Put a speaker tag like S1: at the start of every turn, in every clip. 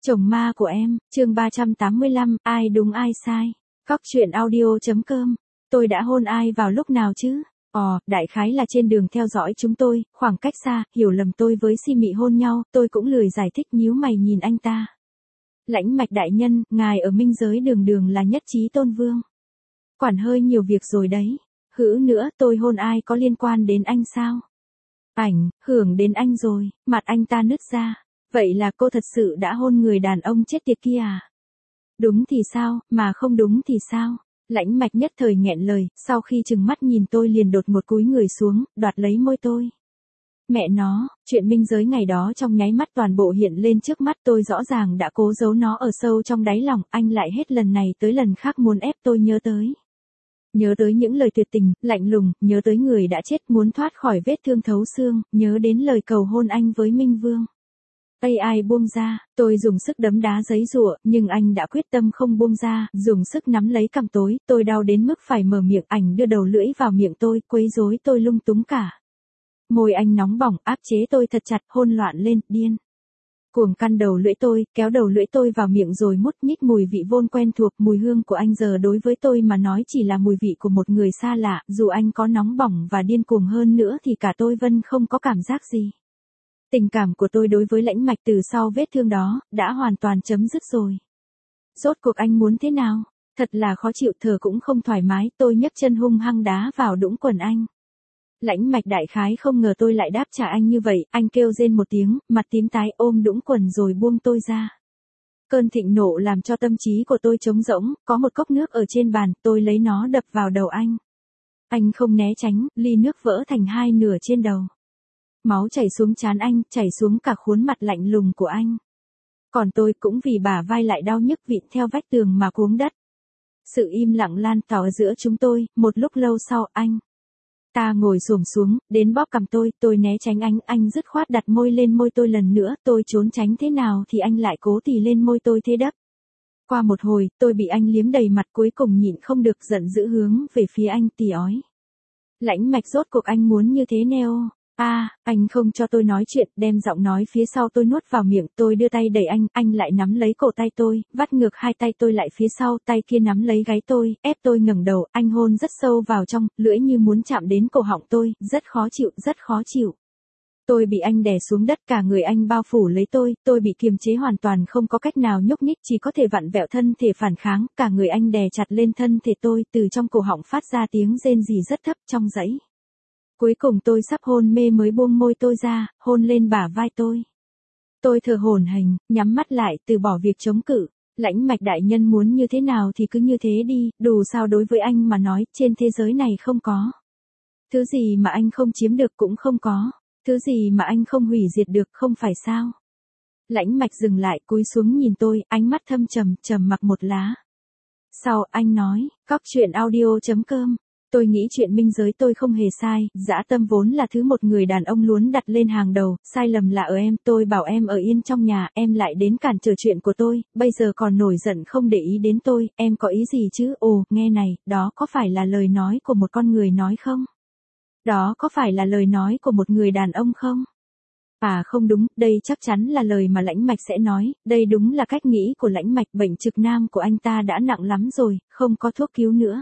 S1: Chồng ma của em, chương 385, ai đúng ai sai. Cóc truyện audio.com. Tôi đã hôn ai vào lúc nào chứ? Đại khái là trên đường theo dõi chúng tôi, khoảng cách xa, hiểu lầm tôi với Si Mị hôn nhau, tôi cũng lười giải thích nhíu mày nhìn anh ta. Lãnh Mạch đại nhân, ngài ở minh giới đường đường là nhất trí tôn vương. Quản hơi nhiều việc rồi đấy. Hữ nữa, tôi hôn ai có liên quan đến anh sao? Hưởng đến anh rồi, mặt anh ta nứt ra. Vậy là cô thật sự đã hôn người đàn ông chết tiệt kia à? Đúng thì sao, mà không đúng thì sao? Lãnh Mạch nhất thời nghẹn lời, sau khi chừng mắt nhìn tôi liền đột một cúi người xuống, đoạt lấy môi tôi. Mẹ nó, chuyện minh giới ngày đó trong nháy mắt toàn bộ hiện lên trước mắt tôi, rõ ràng đã cố giấu nó ở sâu trong đáy lòng, anh lại hết lần này tới lần khác muốn ép tôi nhớ tới. Nhớ tới những lời tuyệt tình, lạnh lùng, nhớ tới người đã chết muốn thoát khỏi vết thương thấu xương, nhớ đến lời cầu hôn anh với Minh Vương. Ai buông ra, tôi dùng sức đấm đá giấy giụa, nhưng anh đã quyết tâm không buông ra, dùng sức nắm lấy cằm tôi đau đến mức phải mở miệng, ảnh đưa đầu lưỡi vào miệng tôi, quấy rối tôi lung túng cả. Môi anh nóng bỏng, áp chế tôi thật chặt, hôn loạn lên, điên. Cuồng căn đầu lưỡi tôi, kéo đầu lưỡi tôi vào miệng rồi mút nhích mùi vị vôn quen thuộc, mùi hương của anh giờ đối với tôi mà nói chỉ là mùi vị của một người xa lạ, dù anh có nóng bỏng và điên cuồng hơn nữa thì cả tôi vẫn không có cảm giác gì. Tình cảm của tôi đối với Lãnh Mạch từ sau vết thương đó, đã hoàn toàn chấm dứt rồi. Rốt cuộc anh muốn thế nào? Thật là khó chịu, thở cũng không thoải mái, tôi nhấc chân hung hăng đá vào đũng quần anh. Lãnh Mạch đại khái không ngờ tôi lại đáp trả anh như vậy, anh kêu rên một tiếng, mặt tím tái ôm đũng quần rồi buông tôi ra. Cơn thịnh nộ làm cho tâm trí của tôi trống rỗng, có một cốc nước ở trên bàn, tôi lấy nó đập vào đầu anh. Anh không né tránh, ly nước vỡ thành hai nửa trên đầu. Máu chảy xuống trán anh, chảy xuống cả khuôn mặt lạnh lùng của anh. Còn tôi cũng vì bả vai lại đau nhức vịn theo vách tường mà cuống đất. Sự im lặng lan tỏa giữa chúng tôi, một lúc lâu sau anh ta ngồi xổm xuống, đến bóp cằm tôi né tránh anh dứt khoát đặt môi lên môi tôi lần nữa, tôi trốn tránh thế nào thì anh lại cố tì lên môi tôi thế đắp. Qua một hồi, tôi bị anh liếm đầy mặt, cuối cùng nhịn không được giận dữ hướng về phía anh tỉ ói. Lãnh Mạch, rốt cuộc anh muốn như thế neo? Anh không cho tôi nói chuyện, đem giọng nói phía sau tôi nuốt vào miệng, tôi đưa tay đẩy anh lại nắm lấy cổ tay tôi, vắt ngược hai tay tôi lại phía sau, tay kia nắm lấy gáy tôi, ép tôi ngẩng đầu, anh hôn rất sâu vào trong, lưỡi như muốn chạm đến cổ họng tôi, rất khó chịu, rất khó chịu. Tôi bị anh đè xuống đất, cả người anh bao phủ lấy tôi bị kiềm chế hoàn toàn không có cách nào nhúc nhích, chỉ có thể vặn vẹo thân thể phản kháng, cả người anh đè chặt lên thân thể tôi, từ trong cổ họng phát ra tiếng rên rỉ rất thấp trong dãy. Cuối cùng tôi sắp hôn mê mới buông môi tôi ra, hôn lên bả vai tôi. Tôi thở hổn hển, nhắm mắt lại, từ bỏ việc chống cự. Lãnh Mạch đại nhân muốn như thế nào thì cứ như thế đi, dù sao đối với anh mà nói, trên thế giới này không có. Thứ gì mà anh không chiếm được cũng không có. Thứ gì mà anh không hủy diệt được, không phải sao? Lãnh Mạch dừng lại, cúi xuống nhìn tôi, ánh mắt thâm trầm, trầm mặc một lá. Sau, anh nói, cóc truyện audio.com. Tôi nghĩ chuyện minh giới tôi không hề sai, dã tâm vốn là thứ một người đàn ông muốn đặt lên hàng đầu, sai lầm là ở em, tôi bảo em ở yên trong nhà, em lại đến cản trở chuyện của tôi, bây giờ còn nổi giận không để ý đến tôi, em có ý gì chứ? Nghe này, đó có phải là lời nói của một con người nói không? Đó có phải là lời nói của một người đàn ông không? Không đúng, đây chắc chắn là lời mà Lãnh Mạch sẽ nói, đây đúng là cách nghĩ của Lãnh Mạch, bệnh trực nam của anh ta đã nặng lắm rồi, không có thuốc cứu nữa.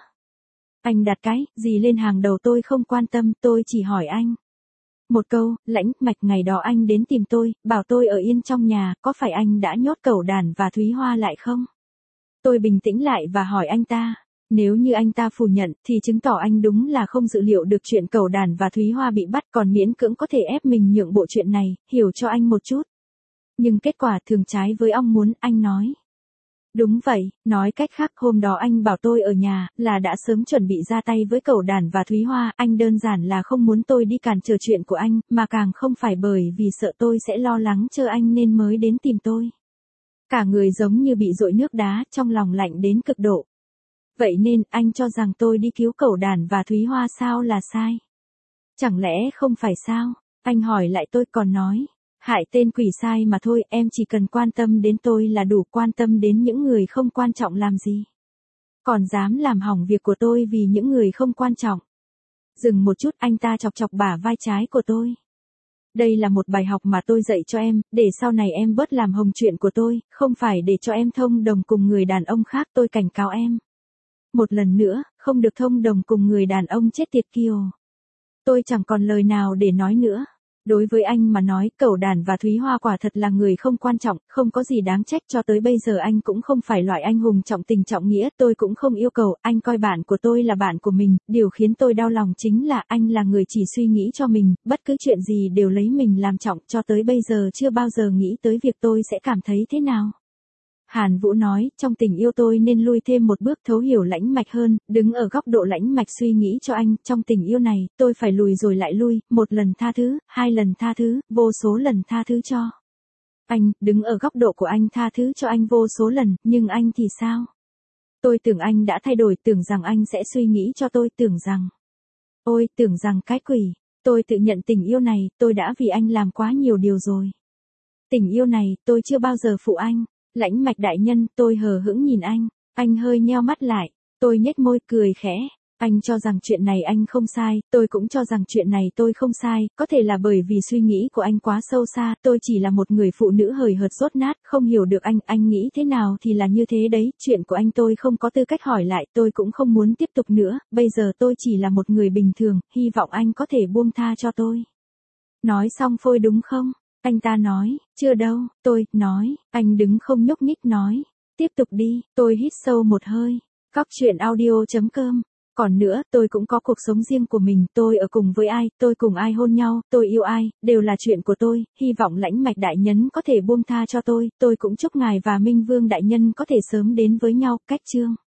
S1: Anh đặt cái gì lên hàng đầu tôi không quan tâm, tôi chỉ hỏi anh. Một câu, Lãnh Mạch ngày đó anh đến tìm tôi, bảo tôi ở yên trong nhà, có phải anh đã nhốt Cẩu Đàn và Thúy Hoa lại không? Tôi bình tĩnh lại và hỏi anh ta. Nếu như anh ta phủ nhận, thì chứng tỏ anh đúng là không dự liệu được chuyện Cẩu Đàn và Thúy Hoa bị bắt, còn miễn cưỡng có thể ép mình nhượng bộ chuyện này, hiểu cho anh một chút. Nhưng kết quả thường trái với ong muốn, anh nói. Đúng vậy, nói cách khác hôm đó anh bảo tôi ở nhà, là đã sớm chuẩn bị ra tay với Cẩu Đàn và Thúy Hoa, anh đơn giản là không muốn tôi đi cản trở chuyện của anh, mà càng không phải bởi vì sợ tôi sẽ lo lắng cho anh nên mới đến tìm tôi. Cả người giống như bị dội nước đá, trong lòng lạnh đến cực độ. Vậy nên, anh cho rằng tôi đi cứu Cẩu Đàn và Thúy Hoa sao là sai? Chẳng lẽ không phải sao? Anh hỏi lại tôi còn nói. Hại tên quỷ sai mà thôi, em chỉ cần quan tâm đến tôi là đủ, quan tâm đến những người không quan trọng làm gì. Còn dám làm hỏng việc của tôi vì những người không quan trọng. Dừng một chút, anh ta chọc chọc bả vai trái của tôi. Đây là một bài học mà tôi dạy cho em, để sau này em bớt làm hồng chuyện của tôi, không phải để cho em thông đồng cùng người đàn ông khác, tôi cảnh cáo em. Một lần nữa, không được thông đồng cùng người đàn ông chết tiệt kia. Tôi chẳng còn lời nào để nói nữa. Đối với anh mà nói, Cẩu Đản và Thúy Hoa quả thật là người không quan trọng, không có gì đáng trách, cho tới bây giờ anh cũng không phải loại anh hùng trọng tình trọng nghĩa, tôi cũng không yêu cầu anh coi bạn của tôi là bạn của mình, điều khiến tôi đau lòng chính là anh là người chỉ suy nghĩ cho mình, bất cứ chuyện gì đều lấy mình làm trọng, cho tới bây giờ chưa bao giờ nghĩ tới việc tôi sẽ cảm thấy thế nào. Hàn Vũ nói, trong tình yêu tôi nên lui thêm một bước, thấu hiểu Lãnh Mạch hơn, đứng ở góc độ Lãnh Mạch suy nghĩ cho anh, trong tình yêu này, tôi phải lùi rồi lại lui, một lần tha thứ, hai lần tha thứ, vô số lần tha thứ cho anh, đứng ở góc độ của anh tha thứ cho anh vô số lần, nhưng anh thì sao? Tôi tưởng anh đã thay đổi, tưởng rằng anh sẽ suy nghĩ cho tôi, tưởng rằng... Ôi, tưởng rằng cái quỷ, tôi tự nhận tình yêu này, tôi đã vì anh làm quá nhiều điều rồi. Tình yêu này, tôi chưa bao giờ phụ anh. Lãnh Mạch đại nhân, tôi hờ hững nhìn anh hơi nheo mắt lại, tôi nhếch môi cười khẽ, anh cho rằng chuyện này anh không sai, tôi cũng cho rằng chuyện này tôi không sai, có thể là bởi vì suy nghĩ của anh quá sâu xa, tôi chỉ là một người phụ nữ hời hợt dốt nát, không hiểu được anh nghĩ thế nào thì là như thế đấy, chuyện của anh tôi không có tư cách hỏi lại, tôi cũng không muốn tiếp tục nữa, bây giờ tôi chỉ là một người bình thường, hy vọng anh có thể buông tha cho tôi. Nói xong phôi đúng không? Anh ta nói, chưa đâu, tôi, nói, anh đứng không nhúc nhích nói, tiếp tục đi, tôi hít sâu một hơi, Cóc Truyện Audio.com, còn nữa, tôi cũng có cuộc sống riêng của mình, tôi ở cùng với ai, tôi cùng ai hôn nhau, tôi yêu ai, đều là chuyện của tôi, hy vọng Lãnh Mạch đại nhân có thể buông tha cho tôi cũng chúc ngài và Minh Vương đại nhân có thể sớm đến với nhau, cách chương.